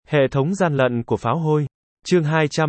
Hệ thống gian lận của pháo hôi. Chương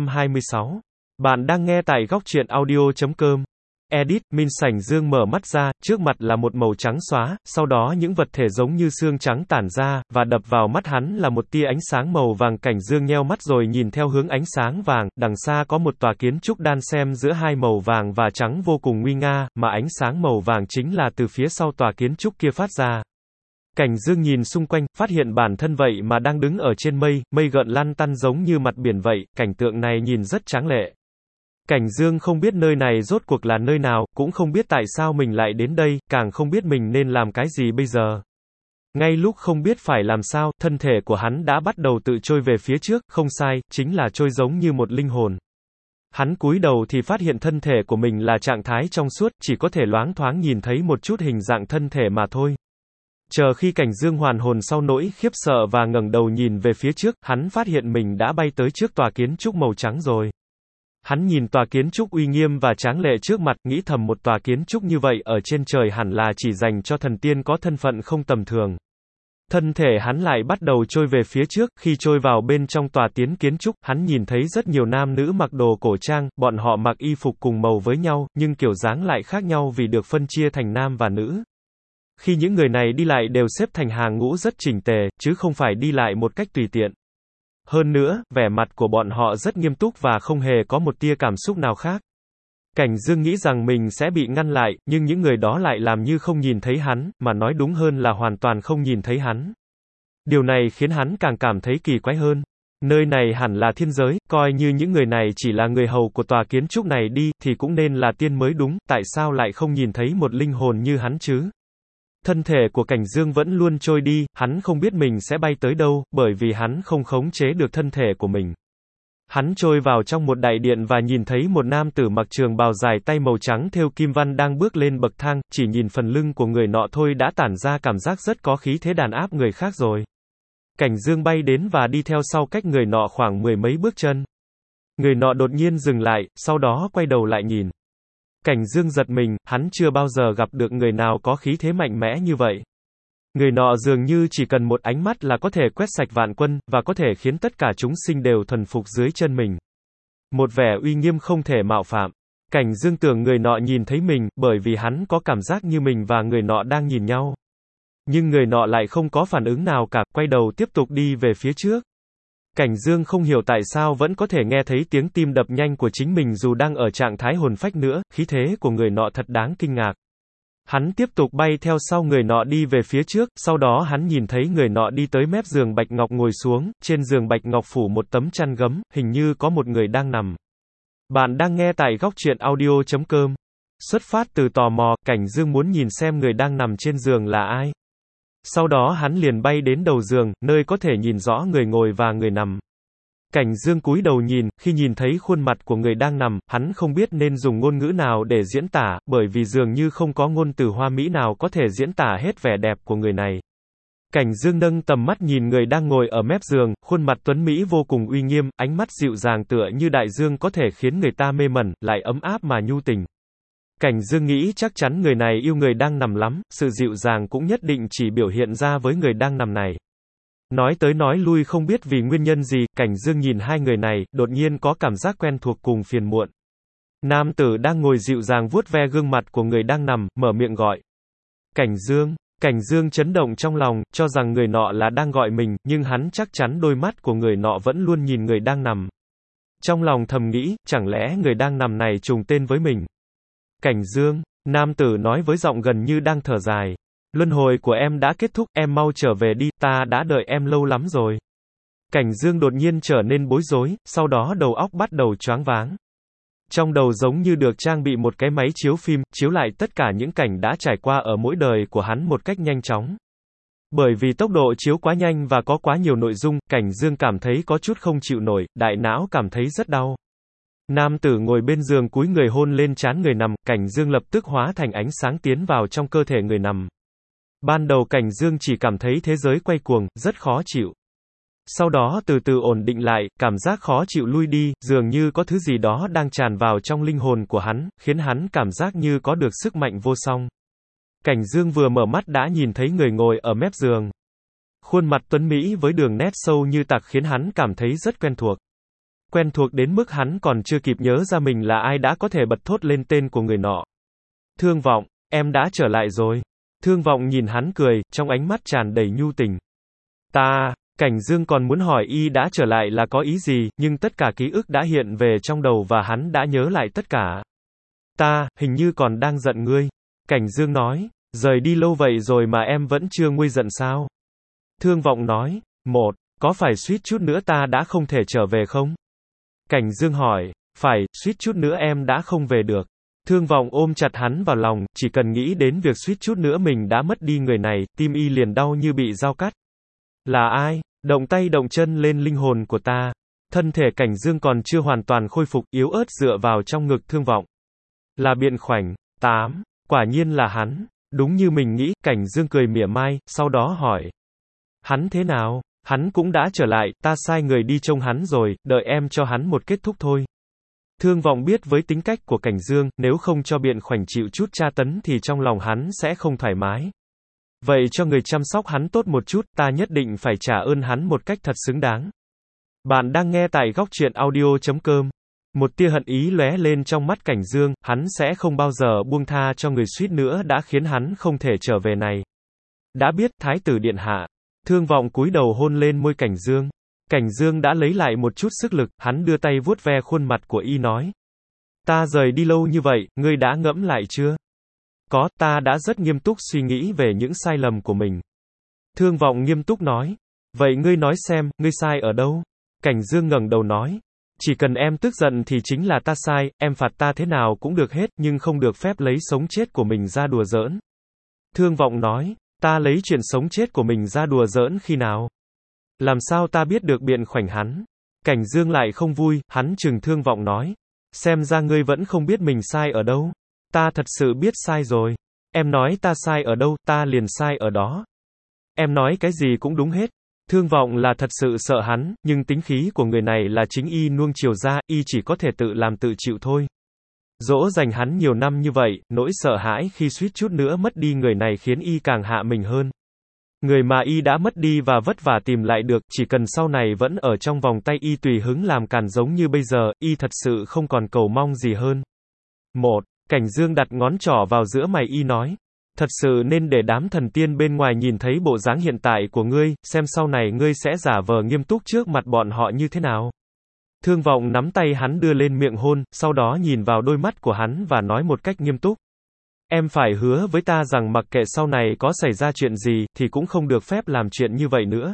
226. Bạn đang nghe tại góc truyện audio.com. Edit, Minh Sảnh Dương mở mắt ra, trước mặt là một màu trắng xóa, sau đó những vật thể giống như xương trắng tản ra, và đập vào mắt hắn là một tia ánh sáng màu vàng. Cảnh Dương nheo mắt rồi nhìn theo hướng ánh sáng vàng, đằng xa có một tòa kiến trúc đan xen giữa hai màu vàng và trắng vô cùng nguy nga, mà ánh sáng màu vàng chính là từ phía sau tòa kiến trúc kia phát ra. Cảnh Dương nhìn xung quanh, phát hiện bản thân vậy mà đang đứng ở trên mây, mây gợn lăn tăn giống như mặt biển vậy, cảnh tượng này nhìn rất tráng lệ. Cảnh Dương không biết nơi này rốt cuộc là nơi nào, cũng không biết tại sao mình lại đến đây, càng không biết mình nên làm cái gì bây giờ. Ngay lúc không biết phải làm sao, thân thể của hắn đã bắt đầu tự trôi về phía trước, không sai, chính là trôi giống như một linh hồn. Hắn cúi đầu thì phát hiện thân thể của mình là trạng thái trong suốt, chỉ có thể loáng thoáng nhìn thấy một chút hình dạng thân thể mà thôi. Chờ khi Cảnh Dương hoàn hồn sau nỗi khiếp sợ và ngẩng đầu nhìn về phía trước, hắn phát hiện mình đã bay tới trước tòa kiến trúc màu trắng rồi. Hắn nhìn tòa kiến trúc uy nghiêm và tráng lệ trước mặt, nghĩ thầm một tòa kiến trúc như vậy ở trên trời hẳn là chỉ dành cho thần tiên có thân phận không tầm thường. Thân thể hắn lại bắt đầu trôi về phía trước, khi trôi vào bên trong tòa kiến trúc, hắn nhìn thấy rất nhiều nam nữ mặc đồ cổ trang, bọn họ mặc y phục cùng màu với nhau, nhưng kiểu dáng lại khác nhau vì được phân chia thành nam và nữ. Khi những người này đi lại đều xếp thành hàng ngũ rất chỉnh tề, chứ không phải đi lại một cách tùy tiện. Hơn nữa, vẻ mặt của bọn họ rất nghiêm túc và không hề có một tia cảm xúc nào khác. Cảnh Dương nghĩ rằng mình sẽ bị ngăn lại, nhưng những người đó lại làm như không nhìn thấy hắn, mà nói đúng hơn là hoàn toàn không nhìn thấy hắn. Điều này khiến hắn càng cảm thấy kỳ quái hơn. Nơi này hẳn là thiên giới, coi như những người này chỉ là người hầu của tòa kiến trúc này đi, thì cũng nên là tiên mới đúng, tại sao lại không nhìn thấy một linh hồn như hắn chứ? Thân thể của Cảnh Dương vẫn luôn trôi đi, hắn không biết mình sẽ bay tới đâu, bởi vì hắn không khống chế được thân thể của mình. Hắn trôi vào trong một đại điện và nhìn thấy một nam tử mặc trường bào dài tay màu trắng thêu kim văn đang bước lên bậc thang, chỉ nhìn phần lưng của người nọ thôi đã tản ra cảm giác rất có khí thế đàn áp người khác rồi. Cảnh Dương bay đến và đi theo sau cách người nọ khoảng 10 mấy bước chân. Người nọ đột nhiên dừng lại, sau đó quay đầu lại nhìn. Cảnh Dương giật mình, hắn chưa bao giờ gặp được người nào có khí thế mạnh mẽ như vậy. Người nọ dường như chỉ cần một ánh mắt là có thể quét sạch vạn quân, và có thể khiến tất cả chúng sinh đều thuần phục dưới chân mình. Một vẻ uy nghiêm không thể mạo phạm. Cảnh Dương tưởng người nọ nhìn thấy mình, bởi vì hắn có cảm giác như mình và người nọ đang nhìn nhau. Nhưng người nọ lại không có phản ứng nào cả, quay đầu tiếp tục đi về phía trước. Cảnh Dương không hiểu tại sao vẫn có thể nghe thấy tiếng tim đập nhanh của chính mình dù đang ở trạng thái hồn phách nữa, khí thế của người nọ thật đáng kinh ngạc. Hắn tiếp tục bay theo sau người nọ đi về phía trước, sau đó hắn nhìn thấy người nọ đi tới mép giường bạch ngọc ngồi xuống, trên giường bạch ngọc phủ một tấm chăn gấm, hình như có một người đang nằm. Bạn đang nghe tại góc truyện audio.com. Xuất phát từ tò mò, Cảnh Dương muốn nhìn xem người đang nằm trên giường là ai. Sau đó hắn liền bay đến đầu giường, nơi có thể nhìn rõ người ngồi và người nằm. Cảnh Dương cúi đầu nhìn, khi nhìn thấy khuôn mặt của người đang nằm, hắn không biết nên dùng ngôn ngữ nào để diễn tả, bởi vì dường như không có ngôn từ hoa mỹ nào có thể diễn tả hết vẻ đẹp của người này. Cảnh Dương nâng tầm mắt nhìn người đang ngồi ở mép giường, khuôn mặt tuấn mỹ vô cùng uy nghiêm, ánh mắt dịu dàng tựa như đại dương có thể khiến người ta mê mẩn, lại ấm áp mà nhu tình. Cảnh Dương nghĩ chắc chắn người này yêu người đang nằm lắm, sự dịu dàng cũng nhất định chỉ biểu hiện ra với người đang nằm này. Nói tới nói lui không biết vì nguyên nhân gì, Cảnh Dương nhìn hai người này, đột nhiên có cảm giác quen thuộc cùng phiền muộn. Nam tử đang ngồi dịu dàng vuốt ve gương mặt của người đang nằm, mở miệng gọi. Cảnh Dương chấn động trong lòng, cho rằng người nọ là đang gọi mình, nhưng hắn chắc chắn đôi mắt của người nọ vẫn luôn nhìn người đang nằm. Trong lòng thầm nghĩ, chẳng lẽ người đang nằm này trùng tên với mình? Cảnh Dương, nam tử nói với giọng gần như đang thở dài. Luân hồi của em đã kết thúc, em mau trở về đi, ta đã đợi em lâu lắm rồi. Cảnh Dương đột nhiên trở nên bối rối, sau đó đầu óc bắt đầu choáng váng. Trong đầu giống như được trang bị một cái máy chiếu phim, chiếu lại tất cả những cảnh đã trải qua ở mỗi đời của hắn một cách nhanh chóng. Bởi vì tốc độ chiếu quá nhanh và có quá nhiều nội dung, Cảnh Dương cảm thấy có chút không chịu nổi, đại não cảm thấy rất đau. Nam tử ngồi bên giường cúi người hôn lên trán người nằm, Cảnh Dương lập tức hóa thành ánh sáng tiến vào trong cơ thể người nằm. Ban đầu Cảnh Dương chỉ cảm thấy thế giới quay cuồng, rất khó chịu. Sau đó từ từ ổn định lại, cảm giác khó chịu lui đi, dường như có thứ gì đó đang tràn vào trong linh hồn của hắn, khiến hắn cảm giác như có được sức mạnh vô song. Cảnh Dương vừa mở mắt đã nhìn thấy người ngồi ở mép giường. Khuôn mặt tuấn Mỹ với đường nét sâu như tạc khiến hắn cảm thấy rất quen thuộc. Quen thuộc đến mức hắn còn chưa kịp nhớ ra mình là ai đã có thể bật thốt lên tên của người nọ. Thương Vọng, em đã trở lại rồi. Thương Vọng nhìn hắn cười, trong ánh mắt tràn đầy nhu tình. Cảnh Dương còn muốn hỏi y đã trở lại là có ý gì, nhưng tất cả ký ức đã hiện về trong đầu và hắn đã nhớ lại tất cả. Hình như còn đang giận ngươi. Cảnh Dương nói, rời đi lâu vậy rồi mà em vẫn chưa nguôi giận sao? Thương Vọng nói, có phải suýt chút nữa ta đã không thể trở về không? Cảnh Dương hỏi, phải, suýt chút nữa em đã không về được. Thương Vọng ôm chặt hắn vào lòng, chỉ cần nghĩ đến việc suýt chút nữa mình đã mất đi người này, tim y liền đau như bị dao cắt. Là ai? Động tay động chân lên linh hồn của ta. Thân thể Cảnh Dương còn chưa hoàn toàn khôi phục, yếu ớt dựa vào trong ngực Thương Vọng. Là Biện Khoảnh. Quả nhiên là hắn. Đúng như mình nghĩ, Cảnh Dương cười mỉa mai, sau đó hỏi. Hắn thế nào? Hắn cũng đã trở lại, ta sai người đi trông hắn rồi, đợi em cho hắn một kết thúc thôi. Thương Vọng biết với tính cách của Cảnh Dương, nếu không cho Biện Khoảnh chịu chút tra tấn thì trong lòng hắn sẽ không thoải mái. Vậy cho người chăm sóc hắn tốt một chút, ta nhất định phải trả ơn hắn một cách thật xứng đáng. Bạn đang nghe tại góc truyện audio.com. Một tia hận ý lóe lên trong mắt Cảnh Dương, hắn sẽ không bao giờ buông tha cho người suýt nữa đã khiến hắn không thể trở về này. Đã biết, Thái tử điện hạ. Thương Vọng cúi đầu hôn lên môi Cảnh Dương. Cảnh Dương đã lấy lại một chút sức lực, hắn đưa tay vuốt ve khuôn mặt của y nói. Ta rời đi lâu như vậy, ngươi đã ngẫm lại chưa? Có, ta đã rất nghiêm túc suy nghĩ về những sai lầm của mình. Thương Vọng nghiêm túc nói. Vậy ngươi nói xem, ngươi sai ở đâu? Cảnh Dương ngẩng đầu nói. Chỉ cần em tức giận thì chính là ta sai, em phạt ta thế nào cũng được hết, nhưng không được phép lấy sống chết của mình ra đùa giỡn. Thương Vọng nói. Ta lấy chuyện sống chết của mình ra đùa giỡn khi nào? Làm sao ta biết được Biện Khoảnh hắn? Cảnh Dương lại không vui, hắn trừng Thương Vọng nói. Xem ra ngươi vẫn không biết mình sai ở đâu. Ta thật sự biết sai rồi. Em nói ta sai ở đâu, ta liền sai ở đó. Em nói cái gì cũng đúng hết. Thương Vọng là thật sự sợ hắn, nhưng tính khí của người này là chính y nuông chiều ra, y chỉ có thể tự làm tự chịu thôi. Dỗ dành hắn nhiều năm như vậy, nỗi sợ hãi khi suýt chút nữa mất đi người này khiến y càng hạ mình hơn. Người mà y đã mất đi và vất vả tìm lại được, chỉ cần sau này vẫn ở trong vòng tay y tùy hứng làm càn giống như bây giờ, y thật sự không còn cầu mong gì hơn. Cảnh Dương đặt ngón trỏ vào giữa mày y nói. Thật sự nên để đám thần tiên bên ngoài nhìn thấy bộ dáng hiện tại của ngươi, xem sau này ngươi sẽ giả vờ nghiêm túc trước mặt bọn họ như thế nào. Thương Vọng nắm tay hắn đưa lên miệng hôn, sau đó nhìn vào đôi mắt của hắn và nói một cách nghiêm túc. Em phải hứa với ta rằng mặc kệ sau này có xảy ra chuyện gì, thì cũng không được phép làm chuyện như vậy nữa.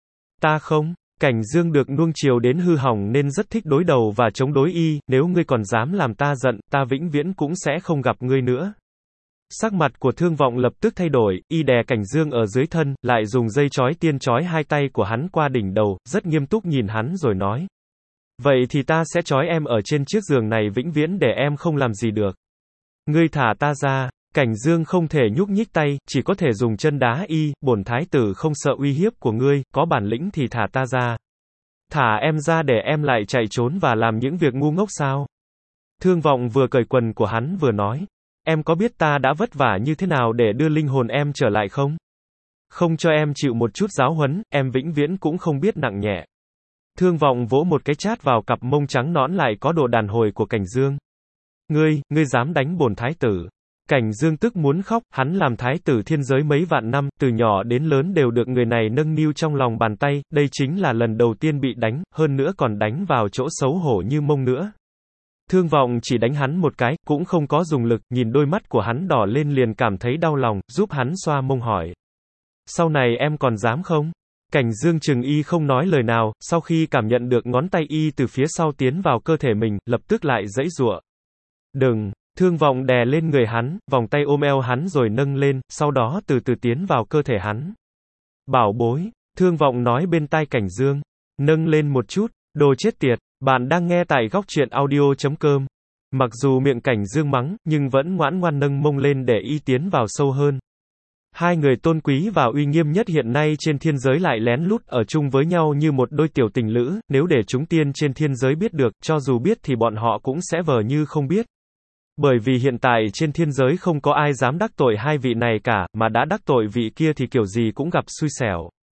Ta không. Cảnh Dương được nuông chiều đến hư hỏng nên rất thích đối đầu và chống đối y, nếu ngươi còn dám làm ta giận, ta vĩnh viễn cũng sẽ không gặp ngươi nữa. Sắc mặt của Thương Vọng lập tức thay đổi, y đè Cảnh Dương ở dưới thân, lại dùng dây trói tiên trói hai tay của hắn qua đỉnh đầu, rất nghiêm túc nhìn hắn rồi nói. Vậy thì ta sẽ trói em ở trên chiếc giường này vĩnh viễn để em không làm gì được. Ngươi thả ta ra. Cảnh Dương không thể nhúc nhích tay, chỉ có thể dùng chân đá y, bổn thái tử không sợ uy hiếp của ngươi, có bản lĩnh thì thả ta ra. Thả em ra để em lại chạy trốn và làm những việc ngu ngốc sao? Thương Vọng vừa cởi quần của hắn vừa nói. Em có biết ta đã vất vả như thế nào để đưa linh hồn em trở lại không? Không cho em chịu một chút giáo huấn, em vĩnh viễn cũng không biết nặng nhẹ. Thương Vọng vỗ một cái chát vào cặp mông trắng nõn lại có độ đàn hồi của Cảnh Dương. Ngươi dám đánh bổn thái tử. Cảnh Dương tức muốn khóc, hắn làm thái tử thiên giới mấy vạn năm, từ nhỏ đến lớn đều được người này nâng niu trong lòng bàn tay, đây chính là lần đầu tiên bị đánh, hơn nữa còn đánh vào chỗ xấu hổ như mông nữa. Thương Vọng chỉ đánh hắn một cái, cũng không có dùng lực, nhìn đôi mắt của hắn đỏ lên liền cảm thấy đau lòng, giúp hắn xoa mông hỏi. Sau này em còn dám không? Cảnh Dương chừng y không nói lời nào, sau khi cảm nhận được ngón tay y từ phía sau tiến vào cơ thể mình, lập tức lại giãy giụa. Đừng! Thương Vọng đè lên người hắn, vòng tay ôm eo hắn rồi nâng lên, sau đó từ từ tiến vào cơ thể hắn. Bảo bối! Thương Vọng nói bên tai Cảnh Dương. Nâng lên một chút, đồ chết tiệt, bạn đang nghe tại góc truyện audio.com. Mặc dù miệng Cảnh Dương mắng, nhưng vẫn ngoãn ngoan nâng mông lên để y tiến vào sâu hơn. Hai người tôn quý và uy nghiêm nhất hiện nay trên thiên giới lại lén lút ở chung với nhau như một đôi tiểu tình lữ, nếu để chúng tiên trên thiên giới biết được, cho dù biết thì bọn họ cũng sẽ vờ như không biết. Bởi vì hiện tại trên thiên giới không có ai dám đắc tội hai vị này cả, mà đã đắc tội vị kia thì kiểu gì cũng gặp xui xẻo.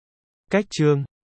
Cách chương